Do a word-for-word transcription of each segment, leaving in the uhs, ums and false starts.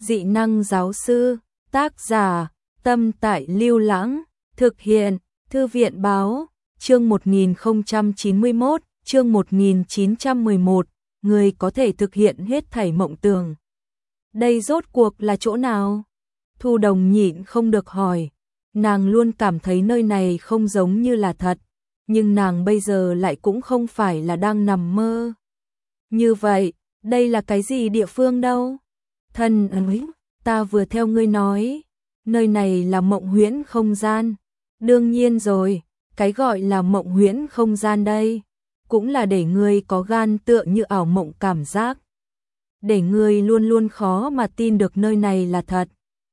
Dị năng giáo sư, tác giả, Tâm Tại Lưu Lãng, thực hiện, Thư viện báo, chương một nghìn không trăm chín mươi mốt, chương một nghìn chín trăm mười một, người có thể thực hiện hết thảy mộng tưởng. Đây rốt cuộc là chỗ nào? Thu Đồng nhịn không được hỏi, nàng luôn cảm thấy nơi này không giống như là thật, nhưng nàng bây giờ lại cũng không phải là đang nằm mơ. Như vậy, đây là cái gì địa phương đâu? Thân ơi, ta vừa theo ngươi nói, nơi này là mộng huyễn không gian. Đương nhiên rồi, cái gọi là mộng huyễn không gian đây, cũng là để ngươi có gan tựa như ảo mộng cảm giác. Để ngươi luôn luôn khó mà tin được nơi này là thật.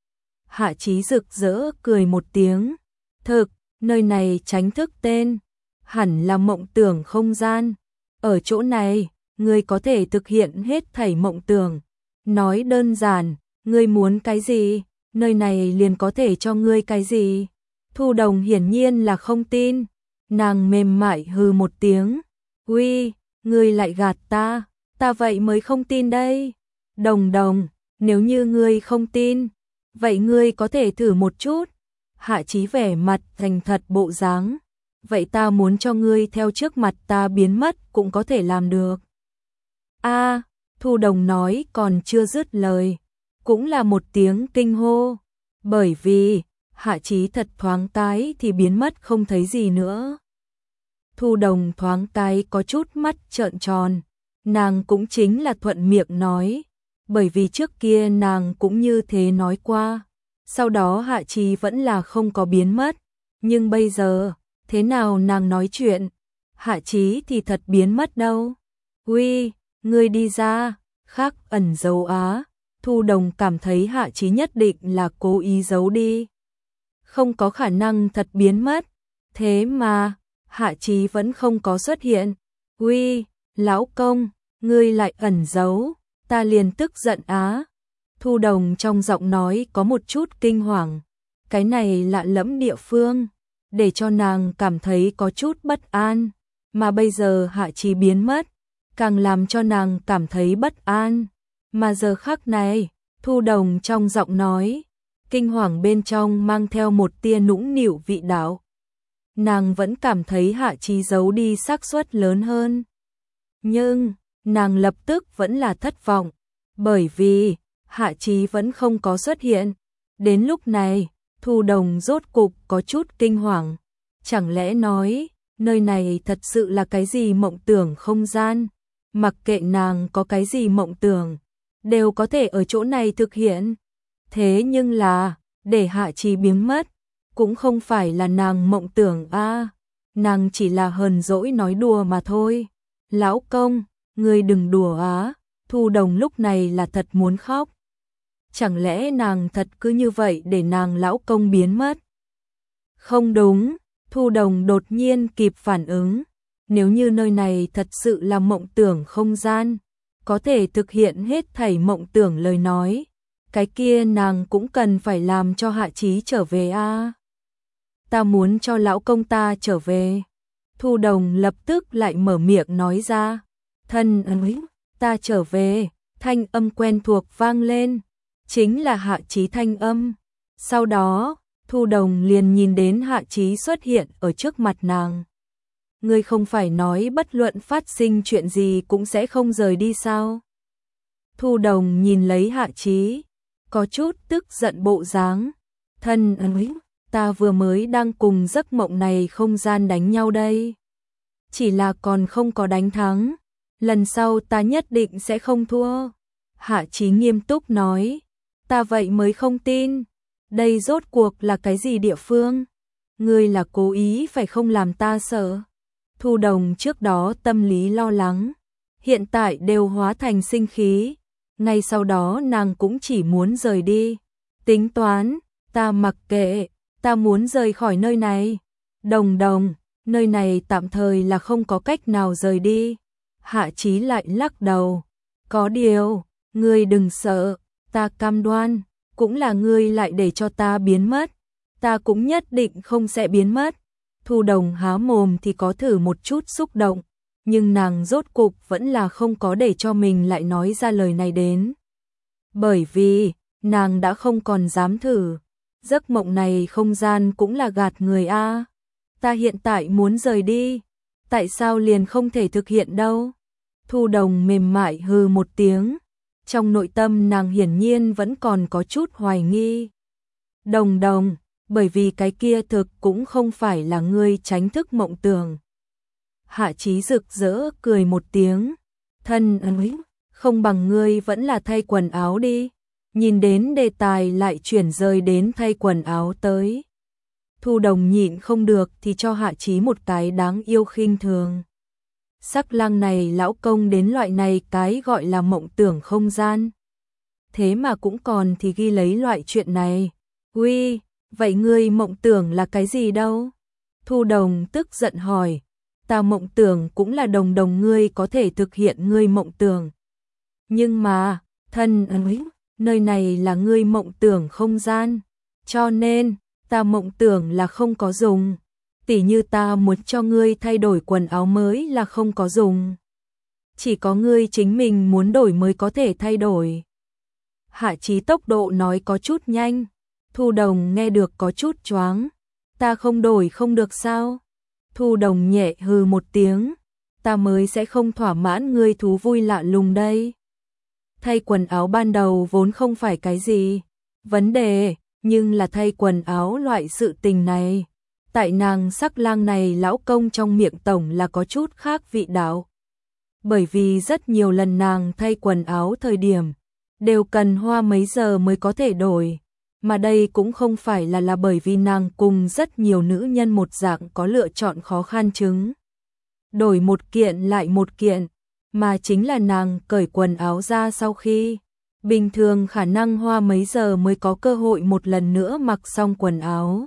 Hạ Chí rực rỡ cười một tiếng. Thực, nơi này tránh thức tên, hẳn là mộng tưởng không gian. Ở chỗ này, ngươi có thể thực hiện hết thảy mộng tưởng. Nói đơn giản, ngươi muốn cái gì, nơi này liền có thể cho ngươi cái gì. Thu Đồng hiển nhiên là không tin. Nàng mềm mại hừ một tiếng. Uy, ngươi lại gạt ta, ta vậy mới không tin đây. Đồng Đồng, nếu như ngươi không tin, vậy ngươi có thể thử một chút. Hạ Chí vẻ mặt thành thật bộ dáng. Vậy ta muốn cho ngươi theo trước mặt ta biến mất cũng có thể làm được. A, à, Thu Đồng nói còn chưa dứt lời, cũng là một tiếng kinh hô, bởi vì Hạ Chí thật thoáng cái thì biến mất không thấy gì nữa. Thu Đồng thoáng cái có chút mắt trợn tròn, nàng cũng chính là thuận miệng nói, bởi vì trước kia nàng cũng như thế nói qua, sau đó Hạ Chí vẫn là không có biến mất, nhưng bây giờ, thế nào nàng nói chuyện, Hạ Chí thì thật biến mất đâu. Uy, ngươi đi ra, khác ẩn giấu á. Thu Đồng cảm thấy Hạ Chí nhất định là cố ý giấu đi, không có khả năng thật biến mất. Thế mà Hạ Chí vẫn không có xuất hiện. Uy, lão công, ngươi lại ẩn giấu, ta liền tức giận á. Thu Đồng trong giọng nói có một chút kinh hoàng, cái này lạ lẫm địa phương, để cho nàng cảm thấy có chút bất an, mà bây giờ Hạ Chí biến mất, càng làm cho nàng cảm thấy bất an. Mà giờ khắc này, Thu Đồng trong giọng nói, kinh hoàng bên trong mang theo một tia nũng nịu vị đạo. Nàng vẫn cảm thấy Hạ Chí giấu đi xác suất lớn hơn. Nhưng, nàng lập tức vẫn là thất vọng, bởi vì Hạ Chí vẫn không có xuất hiện. Đến lúc này, Thu Đồng rốt cục có chút kinh hoàng. Chẳng lẽ nói, nơi này thật sự là cái gì mộng tưởng không gian? Mặc kệ nàng có cái gì mộng tưởng, đều có thể ở chỗ này thực hiện. Thế nhưng là, để Hạ Chí biến mất, cũng không phải là nàng mộng tưởng a, à, nàng chỉ là hờn dỗi nói đùa mà thôi. Lão công, ngươi đừng đùa á. Thu Đồng lúc này là thật muốn khóc. Chẳng lẽ nàng thật cứ như vậy để nàng lão công biến mất? Không đúng, Thu Đồng đột nhiên kịp phản ứng. Nếu như nơi này thật sự là mộng tưởng không gian, có thể thực hiện hết thảy mộng tưởng lời nói, cái kia nàng cũng cần phải làm cho Hạ Chí trở về a. À. Ta muốn cho lão công ta trở về. Thu Đồng lập tức lại mở miệng nói ra. Thân ơi, ta trở về. Thanh âm quen thuộc vang lên, chính là Hạ Chí thanh âm. Sau đó, Thu Đồng liền nhìn đến Hạ Chí xuất hiện ở trước mặt nàng. Ngươi không phải nói bất luận phát sinh chuyện gì cũng sẽ không rời đi sao? Thu Đồng nhìn lấy Hạ Chí, có chút tức giận bộ dáng. Thân ơi, ta vừa mới đang cùng giấc mộng này không gian đánh nhau đây. Chỉ là còn không có đánh thắng, lần sau ta nhất định sẽ không thua. Hạ Chí nghiêm túc nói, ta vậy mới không tin. Đây rốt cuộc là cái gì địa phương? Ngươi là cố ý phải không làm ta sợ? Thu Đồng trước đó tâm lý lo lắng, hiện tại đều hóa thành sinh khí. Ngay sau đó nàng cũng chỉ muốn rời đi. Tính toán, ta mặc kệ, ta muốn rời khỏi nơi này. Đồng Đồng, nơi này tạm thời là không có cách nào rời đi. Hạ Chí lại lắc đầu. Có điều, ngươi đừng sợ, ta cam đoan, cũng là ngươi lại để cho ta biến mất. Ta cũng nhất định không sẽ biến mất. Thu Đồng há mồm thì có thử một chút xúc động, nhưng nàng rốt cục vẫn là không có để cho mình lại nói ra lời này đến. Bởi vì, nàng đã không còn dám thử. Giấc mộng này không gian cũng là gạt người a. Ta hiện tại muốn rời đi, tại sao liền không thể thực hiện đâu? Thu Đồng mềm mại hừ một tiếng, trong nội tâm nàng hiển nhiên vẫn còn có chút hoài nghi. Đồng Đồng, bởi vì cái kia thực cũng không phải là ngươi tránh thức mộng tưởng. Hạ Chí rực rỡ cười một tiếng, thân ơi, không bằng ngươi vẫn là thay quần áo đi. Nhìn đến đề tài lại chuyển rời đến thay quần áo tới. Thu Đồng nhịn không được thì cho Hạ Chí một cái đáng yêu khinh thường. Sắc lang này lão công đến loại này cái gọi là mộng tưởng không gian. Thế mà cũng còn thì ghi lấy loại chuyện này. Ui, vậy ngươi mộng tưởng là cái gì đâu? Thu Đồng tức giận hỏi. Ta mộng tưởng cũng là Đồng Đồng ngươi có thể thực hiện ngươi mộng tưởng. Nhưng mà, thân ơi, nơi này là ngươi mộng tưởng không gian. Cho nên, ta mộng tưởng là không có dùng. Tỉ như ta muốn cho ngươi thay đổi quần áo mới là không có dùng. Chỉ có ngươi chính mình muốn đổi mới có thể thay đổi. Hạ Chí tốc độ nói có chút nhanh. Thu Đồng nghe được có chút choáng. Ta không đổi không được sao? Thu Đồng nhẹ hừ một tiếng. Ta mới sẽ không thỏa mãn ngươi thú vui lạ lùng đây. Thay quần áo ban đầu vốn không phải cái gì vấn đề, nhưng là thay quần áo loại sự tình này. Tại nàng sắc lang này lão công trong miệng tổng là có chút khác vị đạo. Bởi vì rất nhiều lần nàng thay quần áo thời điểm, đều cần hoa mấy giờ mới có thể đổi. Mà đây cũng không phải là là bởi vì nàng cùng rất nhiều nữ nhân một dạng có lựa chọn khó khăn chứng. Đổi một kiện lại một kiện, mà chính là nàng cởi quần áo ra sau khi. Bình thường khả năng hoa mấy giờ mới có cơ hội một lần nữa mặc xong quần áo.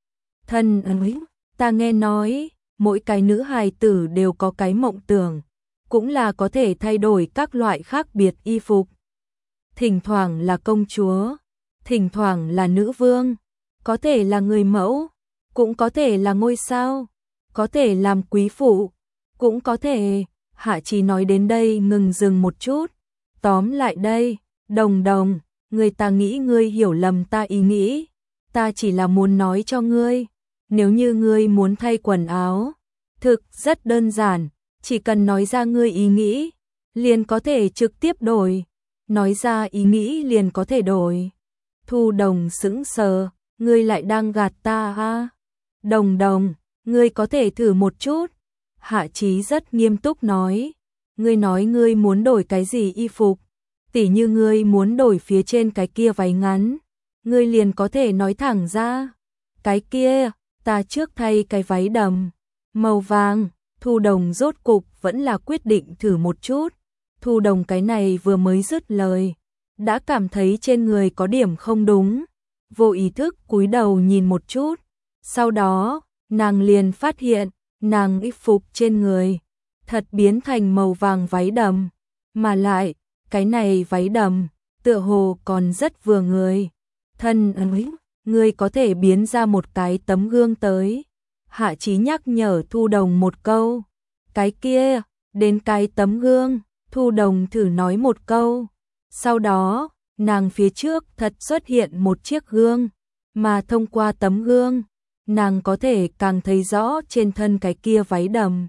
Thân ơi, ta nghe nói, mỗi cái nữ hài tử đều có cái mộng tưởng, cũng là có thể thay đổi các loại khác biệt y phục. Thỉnh thoảng là công chúa, thỉnh thoảng là nữ vương, có thể là người mẫu, cũng có thể là ngôi sao, có thể làm quý phụ, cũng có thể. Hạ Chí nói đến đây ngừng dừng một chút. Tóm lại đây, Đồng Đồng, người ta nghĩ ngươi hiểu lầm ta ý nghĩ. Ta chỉ là muốn nói cho ngươi, nếu như ngươi muốn thay quần áo, thực rất đơn giản, chỉ cần nói ra ngươi ý nghĩ, liền có thể trực tiếp đổi. Nói ra ý nghĩ liền có thể đổi. Thu Đồng sững sờ, ngươi lại đang gạt ta ha? Đồng Đồng, ngươi có thể thử một chút. Hạ Chí rất nghiêm túc nói, ngươi nói ngươi muốn đổi cái gì y phục, tỉ như ngươi muốn đổi phía trên cái kia váy ngắn, ngươi liền có thể nói thẳng ra. Cái kia, ta trước thay cái váy đầm, màu vàng. Thu Đồng rốt cục vẫn là quyết định thử một chút. Thu Đồng cái này vừa mới dứt lời, đã cảm thấy trên người có điểm không đúng, vô ý thức cúi đầu nhìn một chút. Sau đó, nàng liền phát hiện, nàng y phục trên người thật biến thành màu vàng váy đầm, mà lại, cái này váy đầm, tựa hồ còn rất vừa người. Thân ơi, ngươi có thể biến ra một cái tấm gương tới. Hạ Chí nhắc nhở Thu Đồng một câu. Cái kia, đến cái tấm gương, Thu Đồng thử nói một câu. Sau đó, nàng phía trước thật xuất hiện một chiếc gương, mà thông qua tấm gương, nàng có thể càng thấy rõ trên thân cái kia váy đầm.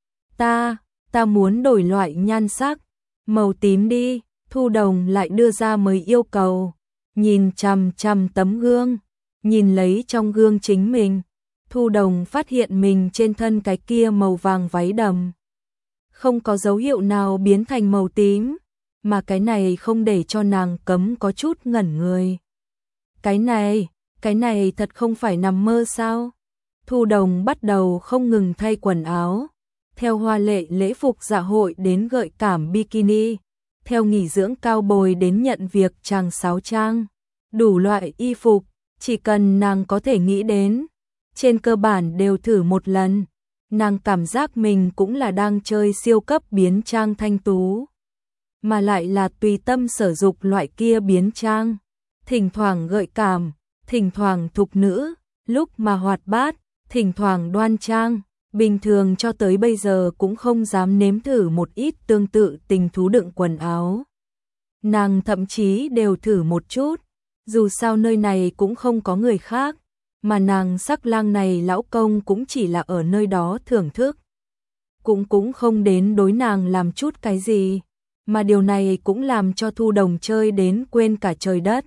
Ta, ta muốn đổi loại nhan sắc, màu tím đi. Thu Đồng lại đưa ra mới yêu cầu. Nhìn chằm chằm tấm gương, nhìn lấy trong gương chính mình, Thu Đồng phát hiện mình trên thân cái kia màu vàng váy đầm không có dấu hiệu nào biến thành màu tím, mà cái này không để cho nàng cấm có chút ngẩn người. Cái này, cái này thật không phải nằm mơ sao? Thu Đồng bắt đầu không ngừng thay quần áo, theo hoa lệ lễ phục dạ hội đến gợi cảm bikini, theo nghỉ dưỡng cao bồi đến nhận việc chàng sáo trang, đủ loại y phục, chỉ cần nàng có thể nghĩ đến, trên cơ bản đều thử một lần. Nàng cảm giác mình cũng là đang chơi siêu cấp biến trang thanh tú, mà lại là tùy tâm sở dục loại kia biến trang, thỉnh thoảng gợi cảm, thỉnh thoảng thục nữ, lúc mà hoạt bát, thỉnh thoảng đoan trang. Bình thường cho tới bây giờ cũng không dám nếm thử một ít tương tự tình thú đựng quần áo. Nàng thậm chí đều thử một chút, Dù sao nơi này cũng không có người khác, mà nàng Sắc Lang này lão công cũng chỉ là ở nơi đó thưởng thức. Cũng cũng không đến đối nàng làm chút cái gì, mà điều này cũng làm cho Thu Đồng chơi đến quên cả trời đất.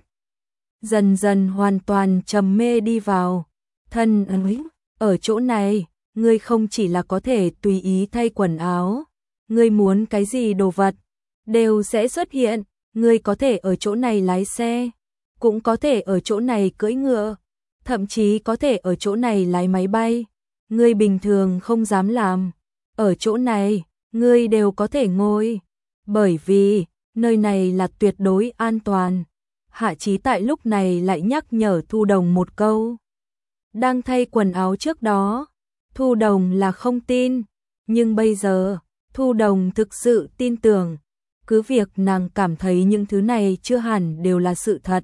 Dần dần hoàn toàn trầm mê đi vào. Thân ấy, ở chỗ này, ngươi không chỉ là có thể tùy ý thay quần áo, ngươi muốn cái gì đồ vật, đều sẽ xuất hiện, ngươi có thể ở chỗ này lái xe, cũng có thể ở chỗ này cưỡi ngựa, thậm chí có thể ở chỗ này lái máy bay, ngươi bình thường không dám làm, ở chỗ này, ngươi đều có thể ngồi, bởi vì, nơi này là tuyệt đối an toàn. Hạ Chí tại lúc này lại nhắc nhở Thu Đồng một câu. Đang thay quần áo trước đó, Thu Đồng là không tin, nhưng bây giờ, Thu Đồng thực sự tin tưởng, cứ việc nàng cảm thấy những thứ này chưa hẳn đều là sự thật.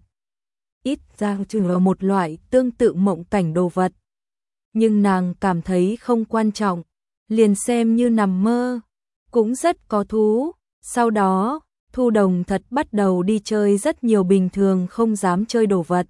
Ít ra chừng là một loại tương tự mộng cảnh đồ vật. Nhưng nàng cảm thấy không quan trọng, liền xem như nằm mơ, cũng rất có thú. Sau đó, Thu Đồng thật bắt đầu đi chơi rất nhiều bình thường không dám chơi đồ vật.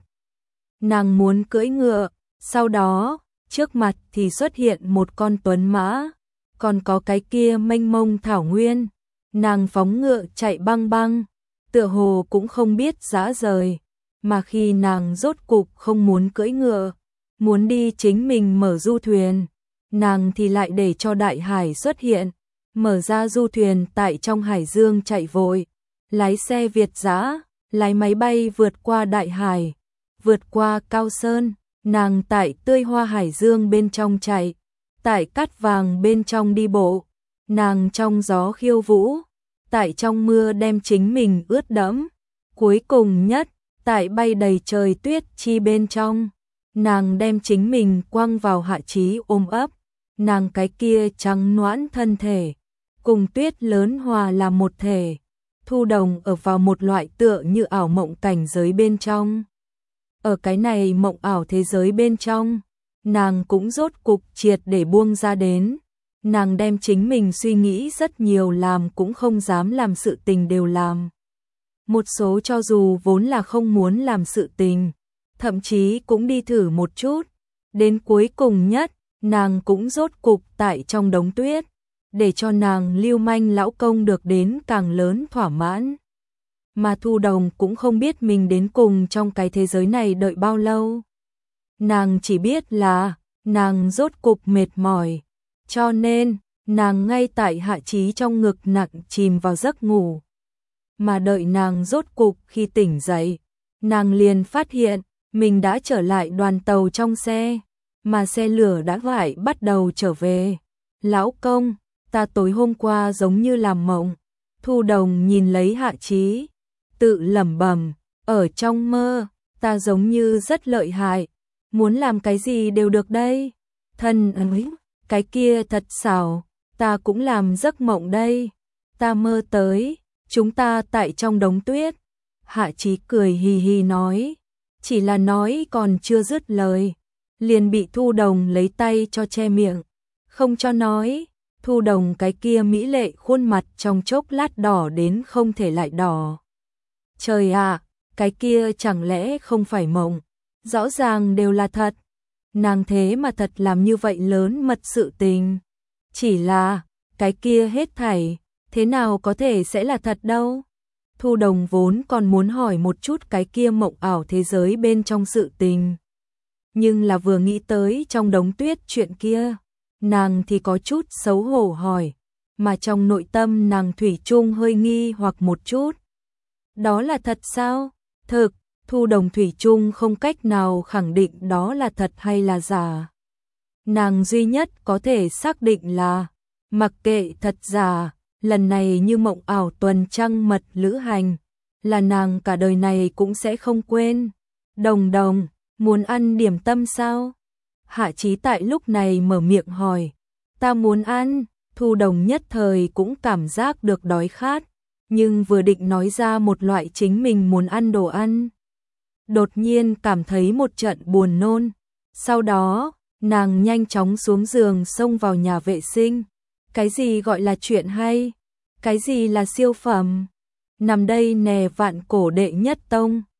Nàng muốn cưỡi ngựa, sau đó, trước mặt thì xuất hiện một con tuấn mã, còn có cái kia mênh mông thảo nguyên. Nàng phóng ngựa chạy băng băng, tựa hồ cũng không biết dã rời, mà khi nàng rốt cục không muốn cưỡi ngựa, muốn đi chính mình mở du thuyền, nàng thì lại để cho đại hải xuất hiện, mở ra du thuyền tại trong hải dương chạy vội, lái xe Việt dã, lái máy bay vượt qua đại hải, vượt qua cao sơn, nàng tại tươi hoa hải dương bên trong chạy, tại cát vàng bên trong đi bộ, nàng trong gió khiêu vũ, tại trong mưa đem chính mình ướt đẫm, cuối cùng nhất, tại bay đầy trời tuyết chi bên trong, nàng đem chính mình quăng vào Hạ Chí ôm ấp, nàng cái kia trắng nõn thân thể, cùng tuyết lớn hòa làm một thể. Thu Đồng ở vào một loại tựa như ảo mộng cảnh giới bên trong. Ở cái này mộng ảo thế giới bên trong, nàng cũng rốt cục triệt để buông ra đến. Nàng đem chính mình suy nghĩ rất nhiều làm cũng không dám làm sự tình đều làm. Một số cho dù vốn là không muốn làm sự tình, thậm chí cũng đi thử một chút. Đến cuối cùng nhất, nàng cũng rốt cục tại trong đống tuyết, để cho nàng lưu manh lão công được đến càng lớn thỏa mãn. Mà Thu Đồng cũng không biết mình đến cùng trong cái thế giới này đợi bao lâu. Nàng chỉ biết là, nàng rốt cục mệt mỏi, cho nên, nàng ngay tại Hạ Chí trong ngực nặng chìm vào giấc ngủ. Mà đợi nàng rốt cục khi tỉnh dậy, nàng liền phát hiện, mình đã trở lại đoàn tàu trong xe, mà xe lửa đã phải bắt đầu trở về. Lão công, ta tối hôm qua giống như làm mộng. Thu Đồng nhìn lấy Hạ Chí, tự lẩm bẩm, ở trong mơ, ta giống như rất lợi hại, muốn làm cái gì đều được đây. Thân ấy, cái kia thật xảo, ta cũng làm giấc mộng đây. Ta mơ tới, chúng ta tại trong đống tuyết. Hạ Chí cười hì hì nói, chỉ là nói còn chưa dứt lời, liền bị Thu Đồng lấy tay cho che miệng, không cho nói. Thu Đồng cái kia mỹ lệ khuôn mặt trong chốc lát đỏ đến không thể lại đỏ. Trời ạ, cái kia chẳng lẽ không phải mộng, rõ ràng đều là thật. Nàng thế mà thật làm như vậy lớn mật sự tình. Chỉ là, cái kia hết thảy, thế nào có thể sẽ là thật đâu. Thu Đồng vốn còn muốn hỏi một chút cái kia mộng ảo thế giới bên trong sự tình. Nhưng là vừa nghĩ tới trong đống tuyết chuyện kia, nàng thì có chút xấu hổ hỏi, mà trong nội tâm nàng thủy chung hơi nghi hoặc một chút. Đó là thật sao? Thực, Thu Đồng thủy chung không cách nào khẳng định đó là thật hay là giả. Nàng duy nhất có thể xác định là, mặc kệ thật giả, lần này như mộng ảo tuần trăng mật lữ hành, là nàng cả đời này cũng sẽ không quên. Đồng Đồng, muốn ăn điểm tâm sao? Hạ Chí tại lúc này mở miệng hỏi, ta muốn ăn. Thu Đồng nhất thời cũng cảm giác được đói khát, nhưng vừa định nói ra một loại chính mình muốn ăn đồ ăn, đột nhiên cảm thấy một trận buồn nôn. Sau đó, nàng nhanh chóng xuống giường xông vào nhà vệ sinh. Cái gì gọi là chuyện hay? Cái gì là siêu phẩm? Nằm đây nè vạn cổ đệ nhất tông.